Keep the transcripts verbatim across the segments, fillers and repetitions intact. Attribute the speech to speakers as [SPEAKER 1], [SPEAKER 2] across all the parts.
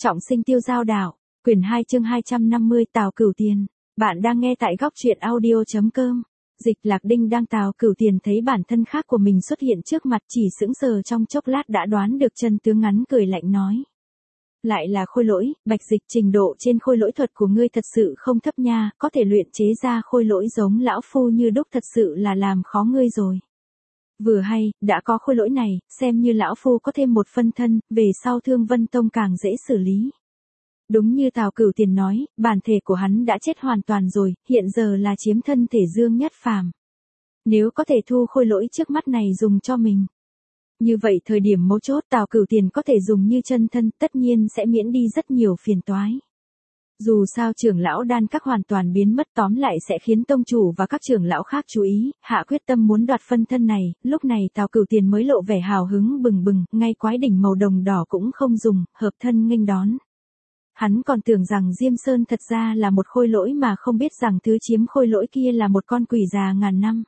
[SPEAKER 1] Trọng sinh tiêu giao đạo, quyển hai chương hai trăm năm mươi Tào Cửu Tiền. Bạn đang nghe tại góc truyện audio.com. Dịch Lạc Đinh đang Tào Cửu Tiền thấy bản thân khác của mình xuất hiện trước mặt, chỉ sững sờ trong chốc lát đã đoán được chân tướng, ngắn cười lạnh nói. Lại là khôi lỗi, Bạch Dịch, trình độ trên khôi lỗi thuật của ngươi thật sự không thấp nha, có thể luyện chế ra khôi lỗi giống lão phu như đúc thật sự là làm khó ngươi rồi. Vừa hay, đã có khôi lỗi này, xem như lão phu có thêm một phân thân, về sau Thương Vân Tông càng dễ xử lý. Đúng như Tào Cửu Tiền nói, bản thể của hắn đã chết hoàn toàn rồi, hiện giờ là chiếm thân thể Dương Nhất Phàm. Nếu có thể thu khôi lỗi trước mắt này dùng cho mình, như vậy thời điểm mấu chốt Tào Cửu Tiền có thể dùng như chân thân, tất nhiên sẽ miễn đi rất nhiều phiền toái. Dù sao trưởng lão đan các hoàn toàn biến mất, tóm lại sẽ khiến tông chủ và các trưởng lão khác chú ý, hạ quyết tâm muốn đoạt phân thân này. Lúc này Tào Cửu Tiền mới lộ vẻ hào hứng bừng bừng, ngay quái đỉnh màu đồng đỏ cũng không dùng, hợp thân nghênh đón. Hắn còn tưởng rằng Diêm Sơn thật ra là một khôi lỗi mà không biết rằng thứ chiếm khôi lỗi kia là một con quỷ già ngàn năm.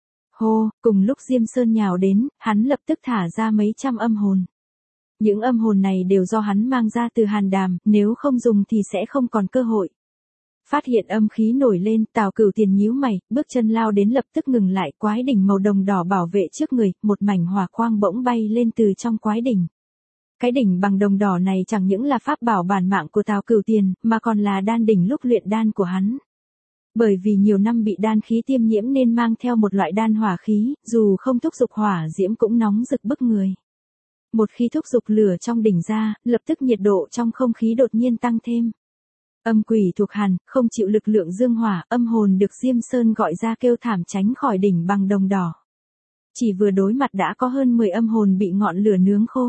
[SPEAKER 1] Hô, cùng lúc Diêm Sơn nhào đến, hắn lập tức thả ra mấy trăm âm hồn. Những âm hồn này đều do hắn mang ra từ Hàn Đàm, nếu không dùng thì sẽ không còn cơ hội. Phát hiện âm khí nổi lên, Tào Cửu Tiền nhíu mày, bước chân lao đến lập tức ngừng lại, quái đỉnh màu đồng đỏ bảo vệ trước người, một mảnh hỏa quang bỗng bay lên từ trong quái đỉnh. Cái đỉnh bằng đồng đỏ này chẳng những là pháp bảo bản mạng của Tào Cửu Tiền, mà còn là đan đỉnh lúc luyện đan của hắn. Bởi vì nhiều năm bị đan khí tiêm nhiễm nên mang theo một loại đan hỏa khí, dù không thúc dục hỏa diễm cũng nóng rực bức người. Một khi thúc dục lửa trong đỉnh ra, lập tức nhiệt độ trong không khí đột nhiên tăng thêm. Âm quỷ thuộc Hàn, không chịu lực lượng dương hỏa, âm hồn được Diêm Sơn gọi ra kêu thảm tránh khỏi đỉnh bằng đồng đỏ. Chỉ vừa đối mặt đã có hơn mười âm hồn bị ngọn lửa nướng khô.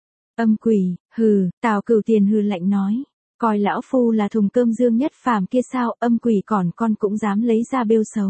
[SPEAKER 1] Âm quỷ, hừ, Tào Cửu Tiền hừ lạnh nói, coi lão phu là thùng cơm Dương Nhất Phàm kia sao, âm quỷ còn con cũng dám lấy ra bêu xấu.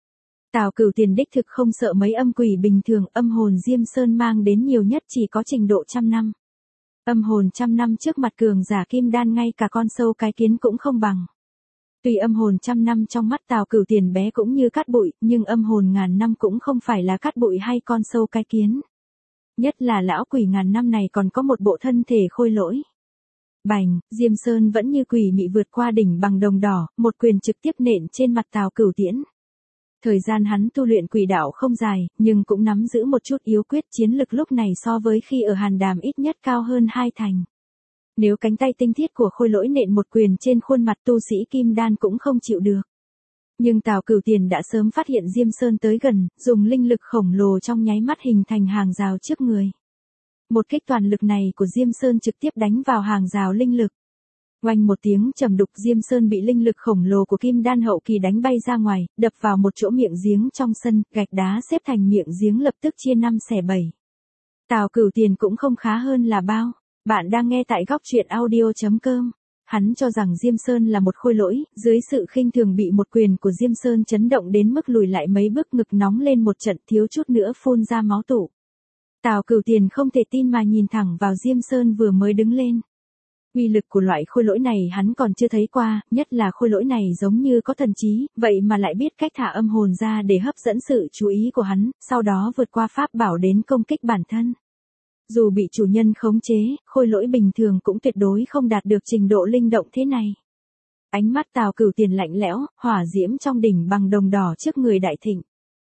[SPEAKER 1] Tào Cửu Tiền đích thực không sợ mấy âm quỷ bình thường, âm hồn Diêm Sơn mang đến nhiều nhất chỉ có trình độ trăm năm. Âm hồn trăm năm trước mặt cường giả kim đan ngay cả con sâu cái kiến cũng không bằng. Tuy âm hồn trăm năm trong mắt Tào Cửu Tiền bé cũng như cát bụi, nhưng âm hồn ngàn năm cũng không phải là cát bụi hay con sâu cái kiến. Nhất là lão quỷ ngàn năm này còn có một bộ thân thể khôi lỗi. Bành, Diêm Sơn vẫn như quỷ mị vượt qua đỉnh bằng đồng đỏ, một quyền trực tiếp nện trên mặt Tào Cửu Tiễn. Thời gian hắn tu luyện quỷ đạo không dài, nhưng cũng nắm giữ một chút yếu quyết, chiến lực lúc này so với khi ở Hàn Đàm ít nhất cao hơn hai thành. Nếu cánh tay tinh thiết của khôi lỗi nện một quyền trên khuôn mặt tu sĩ kim đan cũng không chịu được. Nhưng Tào Cửu Tiền đã sớm phát hiện Diêm Sơn tới gần, dùng linh lực khổng lồ trong nháy mắt hình thành hàng rào trước người. Một kích toàn lực này của Diêm Sơn trực tiếp đánh vào hàng rào linh lực. Oanh một tiếng trầm đục, Diêm Sơn bị linh lực khổng lồ của kim đan hậu kỳ đánh bay ra ngoài, đập vào một chỗ miệng giếng trong sân, gạch đá xếp thành miệng giếng lập tức chia năm xẻ bảy. Tào Cửu Tiền cũng không khá hơn là bao. Bạn đang nghe tại góc truyện audio.com. Hắn cho rằng Diêm Sơn là một khôi lỗi, dưới sự khinh thường bị một quyền của Diêm Sơn chấn động đến mức lùi lại mấy bước, ngực nóng lên một trận, thiếu chút nữa phun ra máu tụ. Tào Cửu Tiền không thể tin mà nhìn thẳng vào Diêm Sơn vừa mới đứng lên. Uy lực của loại khôi lỗi này hắn còn chưa thấy qua, nhất là khôi lỗi này giống như có thần trí, vậy mà lại biết cách thả âm hồn ra để hấp dẫn sự chú ý của hắn, sau đó vượt qua pháp bảo đến công kích bản thân. Dù bị chủ nhân khống chế, khôi lỗi bình thường cũng tuyệt đối không đạt được trình độ linh động thế này. Ánh mắt Tào Cửu Tiền lạnh lẽo, hỏa diễm trong đỉnh bằng đồng đỏ trước người đại thịnh.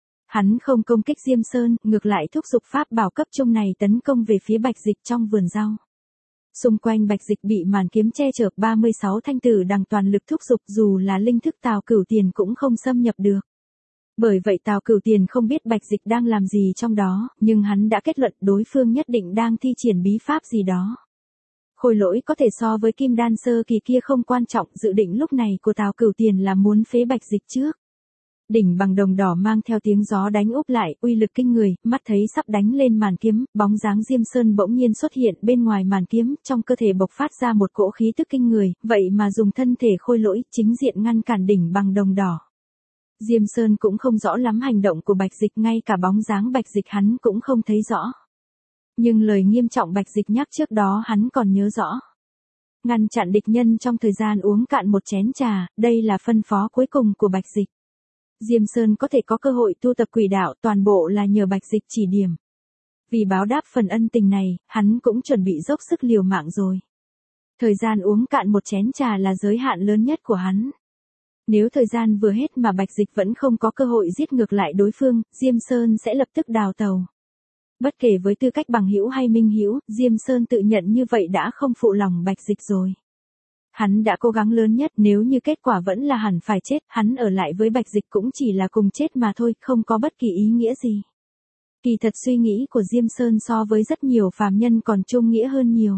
[SPEAKER 1] Hắn không công kích Diêm Sơn, ngược lại thúc giục pháp bảo cấp trung này tấn công về phía Bạch Dịch trong vườn rau. Xung quanh Bạch Dịch bị màn kiếm che chở, ba mươi sáu thanh tử đằng toàn lực thúc giục, dù là linh thức Tào Cửu Tiền cũng không xâm nhập được. Bởi vậy Tào Cửu Tiền không biết Bạch Dịch đang làm gì trong đó, nhưng hắn đã kết luận đối phương nhất định đang thi triển bí pháp gì đó. Khôi lỗi có thể so với kim đan sơ kỳ kia không quan trọng, dự định lúc này của Tào Cửu Tiền là muốn phế Bạch Dịch trước. Đỉnh bằng đồng đỏ mang theo tiếng gió đánh úp lại, uy lực kinh người, mắt thấy sắp đánh lên màn kiếm, bóng dáng Diêm Sơn bỗng nhiên xuất hiện bên ngoài màn kiếm, trong cơ thể bộc phát ra một cỗ khí tức kinh người, vậy mà dùng thân thể khôi lỗi chính diện ngăn cản đỉnh bằng đồng đỏ. Diêm Sơn cũng không rõ lắm hành động của Bạch Dịch, ngay cả bóng dáng Bạch Dịch hắn cũng không thấy rõ. Nhưng lời nghiêm trọng Bạch Dịch nhắc trước đó hắn còn nhớ rõ. Ngăn chặn địch nhân trong thời gian uống cạn một chén trà, đây là phân phó cuối cùng của Bạch Dịch. Diêm Sơn có thể có cơ hội tu tập quỷ đạo toàn bộ là nhờ Bạch Dịch chỉ điểm. Vì báo đáp phần ân tình này, hắn cũng chuẩn bị dốc sức liều mạng rồi. Thời gian uống cạn một chén trà là giới hạn lớn nhất của hắn. Nếu thời gian vừa hết mà Bạch Dịch vẫn không có cơ hội giết ngược lại đối phương, Diêm Sơn sẽ lập tức đào tàu. Bất kể với tư cách bằng hữu hay minh hữu, Diêm Sơn tự nhận như vậy đã không phụ lòng Bạch Dịch rồi. Hắn đã cố gắng lớn nhất, nếu như kết quả vẫn là hẳn phải chết, hắn ở lại với Bạch Dịch cũng chỉ là cùng chết mà thôi, không có bất kỳ ý nghĩa gì. Kỳ thật suy nghĩ của Diêm Sơn so với rất nhiều phàm nhân còn trung nghĩa hơn nhiều.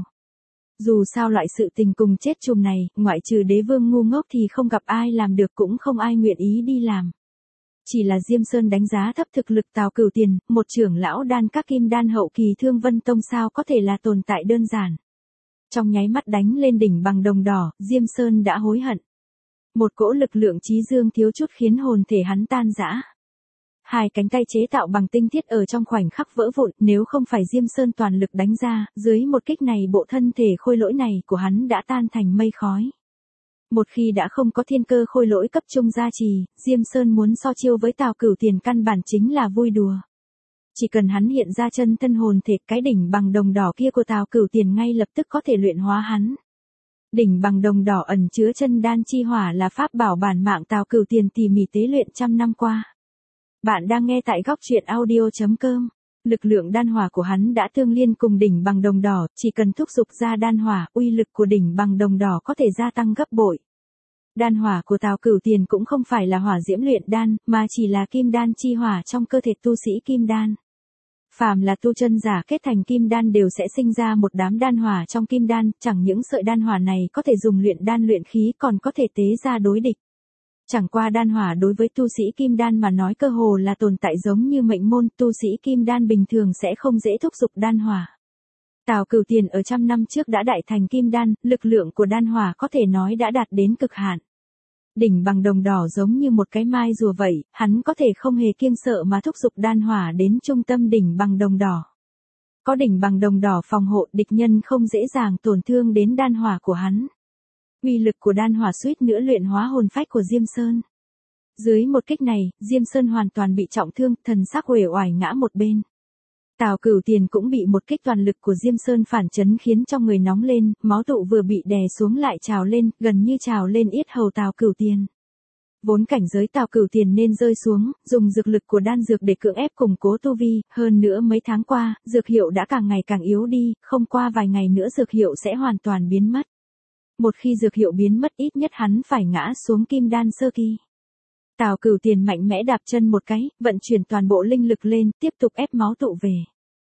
[SPEAKER 1] Dù sao loại sự tình cùng chết chùm này, ngoại trừ đế vương ngu ngốc thì không gặp ai làm được, cũng không ai nguyện ý đi làm. Chỉ là Diêm Sơn đánh giá thấp thực lực Tào Cửu Tiền, một trưởng lão đan các kim đan hậu kỳ Thương Vân Tông sao có thể là tồn tại đơn giản. Trong nháy mắt đánh lên đỉnh bằng đồng đỏ, Diêm Sơn đã hối hận. Một cỗ lực lượng chí dương thiếu chút khiến hồn thể hắn tan rã. Hai cánh tay chế tạo bằng tinh thiết ở trong khoảnh khắc vỡ vụn, nếu không phải Diêm Sơn toàn lực đánh ra, dưới một kích này bộ thân thể khôi lỗi này của hắn đã tan thành mây khói. Một khi đã không có thiên cơ khôi lỗi cấp trung gia trì, Diêm Sơn muốn so chiêu với Tào Cửu Tiền căn bản chính là vui đùa. Chỉ cần hắn hiện ra chân thân hồn thể, cái đỉnh bằng đồng đỏ kia của Tào Cửu Tiền ngay lập tức có thể luyện hóa hắn. Đỉnh bằng đồng đỏ ẩn chứa chân đan chi hỏa là pháp bảo bản mạng Tào Cửu Tiền tỉ mỉ tế luyện trăm năm qua. Bạn đang nghe tại góc truyện audio chấm com. Lực lượng đan hỏa của hắn đã tương liên cùng đỉnh bằng đồng đỏ, chỉ cần thúc giục ra đan hỏa, uy lực của đỉnh bằng đồng đỏ có thể gia tăng gấp bội. Đan hỏa của Tào Cửu Tiền cũng không phải là hỏa diễm luyện đan, mà chỉ là kim đan chi hỏa trong cơ thể tu sĩ kim đan. Phàm là tu chân giả kết thành kim đan đều sẽ sinh ra một đám đan hỏa trong kim đan, chẳng những sợi đan hỏa này có thể dùng luyện đan luyện khí, còn có thể tế ra đối địch. Chẳng qua đan hỏa đối với tu sĩ kim đan mà nói cơ hồ là tồn tại giống như mệnh môn, tu sĩ kim đan bình thường sẽ không dễ thúc giục đan hỏa. Tào Cửu Tiền ở trăm năm trước đã đại thành kim đan, lực lượng của đan hỏa có thể nói đã đạt đến cực hạn. Đỉnh bằng đồng đỏ giống như một cái mai rùa vậy, hắn có thể không hề kiêng sợ mà thúc giục đan hỏa đến trung tâm đỉnh bằng đồng đỏ. Có đỉnh bằng đồng đỏ phòng hộ, địch nhân không dễ dàng tổn thương đến đan hỏa của hắn. Uy lực của đan hỏa suýt nữa luyện hóa hồn phách của Diêm Sơn. Dưới một kích này, Diêm Sơn hoàn toàn bị trọng thương, thần sắc uể oải ngã một bên. Tào Cửu Tiền cũng bị một kích toàn lực của Diêm Sơn phản chấn khiến trong người nóng lên, máu tụ vừa bị đè xuống lại trào lên, gần như trào lên yết hầu Tào Cửu Tiền. Vốn cảnh giới Tào Cửu Tiền nên rơi xuống, dùng dược lực của đan dược để cưỡng ép củng cố tu vi, hơn nữa mấy tháng qua, dược hiệu đã càng ngày càng yếu đi, không qua vài ngày nữa dược hiệu sẽ hoàn toàn biến mất. Một khi dược hiệu biến mất ít nhất hắn phải ngã xuống kim đan sơ kỳ. Tào Cửu Tiền mạnh mẽ đạp chân một cái, vận chuyển toàn bộ linh lực lên, tiếp tục ép máu tụ về.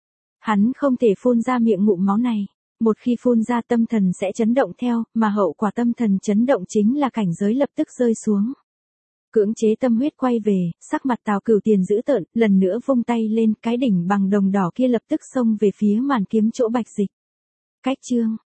[SPEAKER 1] Hắn không thể phun ra miệng ngụm máu này. Một khi phun ra tâm thần sẽ chấn động theo, mà hậu quả tâm thần chấn động chính là cảnh giới lập tức rơi xuống. Cưỡng chế tâm huyết quay về, sắc mặt Tào Cửu Tiền dữ tợn, lần nữa vung tay lên, cái đỉnh bằng đồng đỏ kia lập tức xông về phía màn kiếm chỗ Bạch Dịch. Cách chương